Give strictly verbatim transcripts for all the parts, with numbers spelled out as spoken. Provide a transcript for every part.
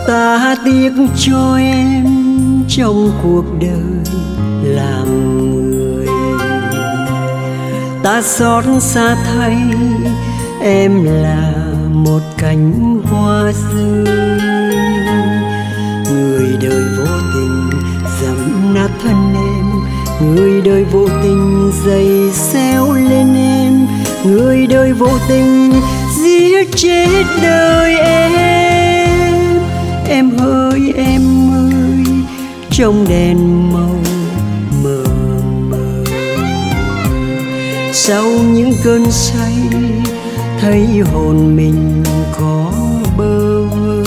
Ta tiếc cho em trong cuộc đời làm người, ta xót xa thay em là một cánh hoa rơi. Người đời vô tình dẫm nát thân em, người đời vô tình giày xéo lên em, người đời vô tình giết chết đời em. Em ơi em ơi, trong đèn màu mờ mờ, sau những cơn say thấy hồn mình có bơ vơ.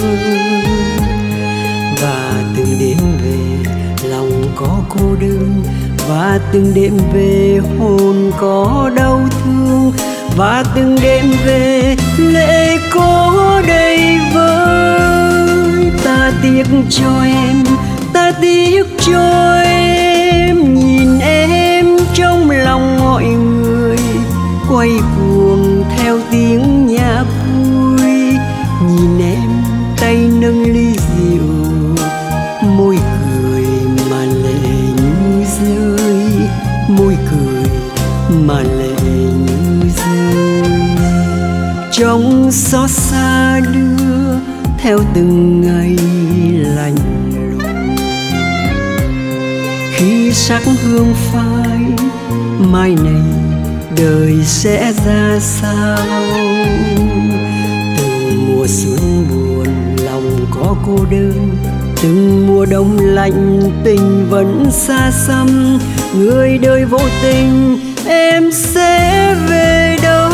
Và từng đêm về lòng có cô đơn, và từng đêm về hồn có đau thương, và từng đêm về lệ có đầy vơi. Ta tiếc cho em, ta tiếc cho em, nhìn em trong lòng mọi người quay cuồng theo tiếng nhạc vui. Nhìn em tay nâng ly rượu, môi cười mà lệ như rơi, môi cười mà lệ như rơi. Trong xót xa đưa theo từng ngày lạnh lùng, khi sắc hương phai mai này đời sẽ ra sao. Từng mùa xuân buồn lòng có cô đơn, từng mùa đông lạnh tình vẫn xa xăm. Người đời vô tình em sẽ về đâu?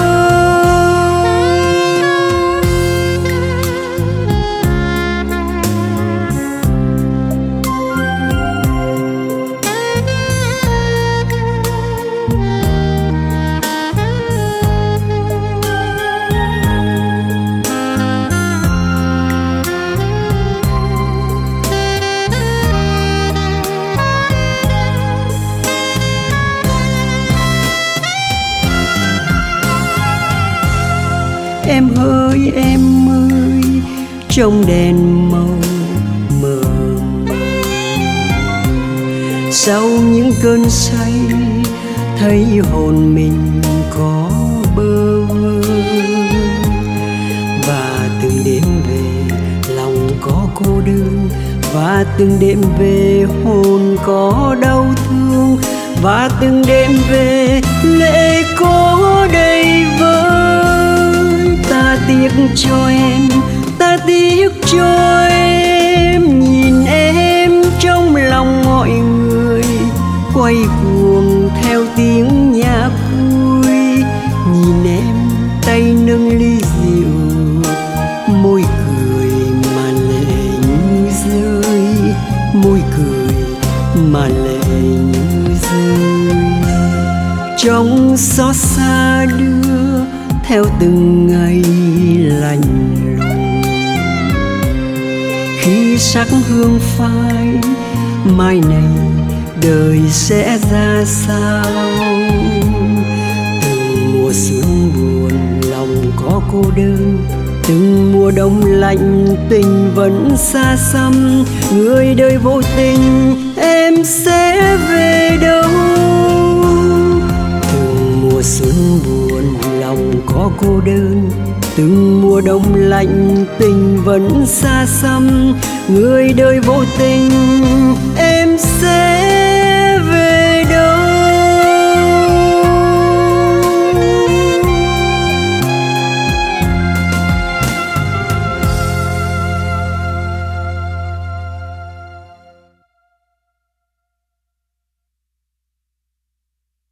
Em ơi em ơi, trong đèn màu mờ mờ, sau những cơn say thấy hồn mình có bơ vơ. Và từng đêm về lòng có cô đơn, và từng đêm về hồn có đau thương, và từng đêm về lệ có đầy vơi. Ta tiếc cho em, ta tiếc cho em, nhìn em trong lòng mọi người quay cuồng theo tiếng nhạc vui. Nhìn em tay nâng ly rượu, môi cười mà lệ như rơi, môi cười mà lệ như rơi. Trong xót xa đưa theo từng ngày lạnh lùng, khi sắc hương phai mai này đời sẽ ra sao. Từng mùa xuân buồn lòng có cô đơn, từng mùa đông lạnh tình vẫn xa xăm. Người đời vô tình em sẽ về đâu? Từng mùa xuân buồn lòng có cô đơn, từng mùa đông lạnh tình vẫn xa xăm. Người đời vô tình em sẽ